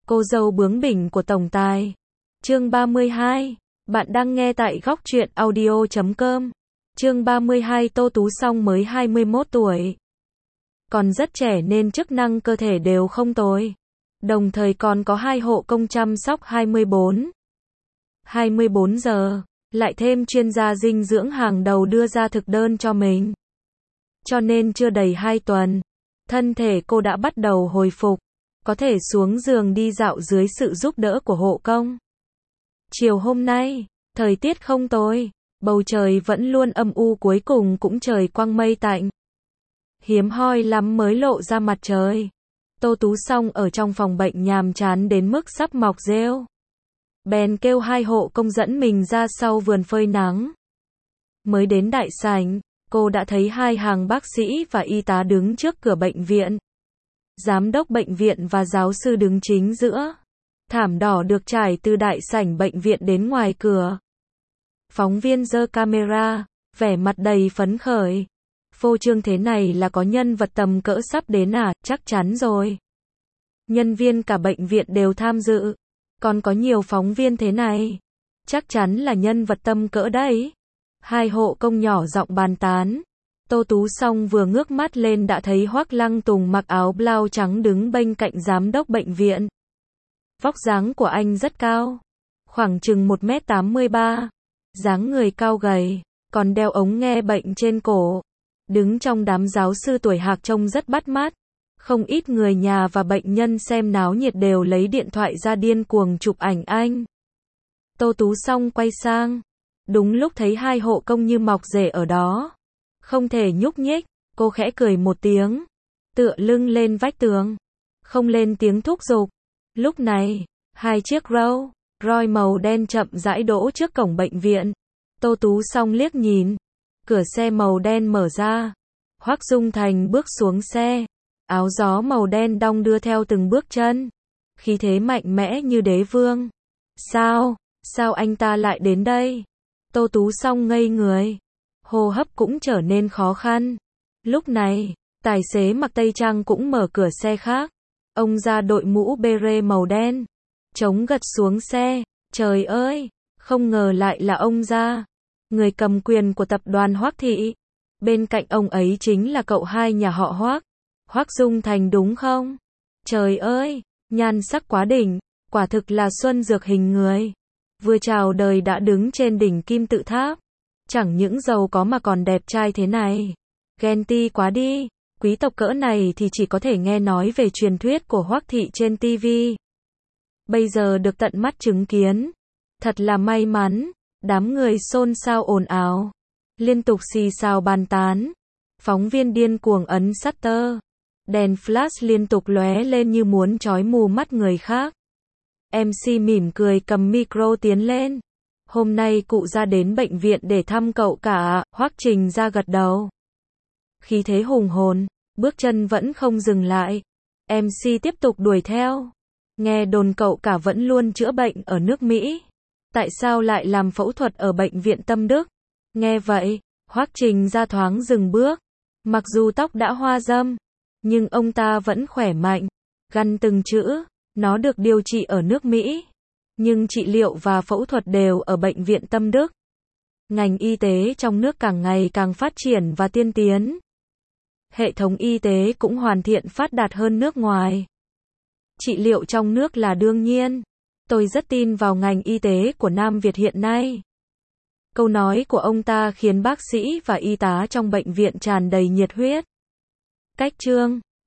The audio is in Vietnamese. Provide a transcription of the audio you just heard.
Cô dâu bướng bỉnh của tổng tài. Chương 32. Bạn đang nghe tại góc truyện audio.com. Chương 32. Tô Tú Song mới 21 tuổi. Còn rất trẻ nên chức năng cơ thể đều không tồi. Đồng thời còn có 2 hộ công chăm sóc 24 giờ. Lại thêm chuyên gia dinh dưỡng hàng đầu đưa ra thực đơn cho mình. Cho nên chưa đầy 2 tuần, thân thể cô đã bắt đầu hồi phục, có thể xuống giường đi dạo dưới sự giúp đỡ của hộ công. Chiều hôm nay, thời tiết không tồi, bầu trời vẫn luôn âm u, cuối cùng cũng trời quang mây tạnh. Hiếm hoi lắm mới lộ ra mặt trời. Tô Tú Song ở trong phòng bệnh nhàm chán đến mức sắp mọc rêu. Bèn kêu 2 hộ công dẫn mình ra sau vườn phơi nắng. Mới đến đại sảnh, cô đã thấy 2 hàng bác sĩ và y tá đứng trước cửa bệnh viện. Giám đốc bệnh viện và giáo sư đứng chính giữa. Thảm đỏ được trải từ đại sảnh bệnh viện đến ngoài cửa. Phóng viên giơ camera, vẻ mặt đầy phấn khởi. Phô trương thế này là có nhân vật tầm cỡ sắp đến à? Chắc chắn rồi. Nhân viên cả bệnh viện đều tham dự. Còn có nhiều phóng viên thế này. Chắc chắn là nhân vật tầm cỡ đấy. 2 hộ công nhỏ giọng bàn tán. Tô Tú Song vừa ngước mắt lên đã thấy Hoắc Lăng Tùng mặc áo blau trắng đứng bên cạnh giám đốc bệnh viện. Vóc dáng của anh rất cao, khoảng chừng 1m83, dáng người cao gầy, còn đeo ống nghe bệnh trên cổ. Đứng trong đám giáo sư tuổi hạc trông rất bắt mắt. Không ít người nhà và bệnh nhân xem náo nhiệt đều lấy điện thoại ra điên cuồng chụp ảnh anh. Tô Tú Song quay sang, đúng lúc thấy 2 hộ công như mọc rể ở đó. Không thể nhúc nhích, cô khẽ cười một tiếng, tựa lưng lên vách tường, không lên tiếng thúc giục. Lúc này, 2 chiếc Rolls Royce màu đen chậm rãi đỗ trước cổng bệnh viện. Tô Tú Song liếc nhìn, cửa xe màu đen mở ra. Hoắc Dung Thành bước xuống xe, áo gió màu đen đong đưa theo từng bước chân, khí thế mạnh mẽ như đế vương. Sao anh ta lại đến đây? Tô Tú Song ngây người, hô hấp cũng trở nên khó khăn. Lúc này, tài xế mặc tây trang cũng mở cửa xe khác. Ông ra đội mũ beret màu đen, chống gật xuống xe. Trời ơi, không ngờ lại là ông ra, người cầm quyền của tập đoàn Hoắc Thị. Bên cạnh ông ấy chính là cậu hai nhà họ Hoắc, Hoắc Dung Thành đúng không? Trời ơi, nhan sắc quá đỉnh, quả thực là xuân dược hình người. Vừa chào đời đã đứng trên đỉnh kim tự tháp. Chẳng những giàu có mà còn đẹp trai thế này. Ghen ti quá đi, quý tộc cỡ này thì chỉ có thể nghe nói về truyền thuyết của Hoắc Thị trên TV. Bây giờ được tận mắt chứng kiến, thật là may mắn. Đám người xôn xao ồn ào, liên tục xì xào bàn tán. Phóng viên điên cuồng ấn shutter, đèn flash liên tục lóe lên như muốn chói mù mắt người khác. MC mỉm cười cầm micro tiến lên. Hôm nay cụ ra đến bệnh viện để thăm cậu cả ạ. Hoắc Trình ra gật đầu, khí thế hùng hồn, bước chân vẫn không dừng lại. MC tiếp tục đuổi theo. Nghe đồn cậu cả vẫn luôn chữa bệnh ở nước Mỹ. Tại sao lại làm phẫu thuật ở bệnh viện Tâm Đức? Nghe vậy, Hoắc Trình ra thoáng dừng bước. Mặc dù tóc đã hoa râm, nhưng ông ta vẫn khỏe mạnh. Gằn từng chữ, nó được điều trị ở nước Mỹ, nhưng trị liệu và phẫu thuật đều ở bệnh viện Tâm Đức. Ngành y tế trong nước càng ngày càng phát triển và tiên tiến. Hệ thống y tế cũng hoàn thiện phát đạt hơn nước ngoài. Trị liệu trong nước là đương nhiên. Tôi rất tin vào ngành y tế của Nam Việt hiện nay. Câu nói của ông ta khiến bác sĩ và y tá trong bệnh viện tràn đầy nhiệt huyết. Cách chương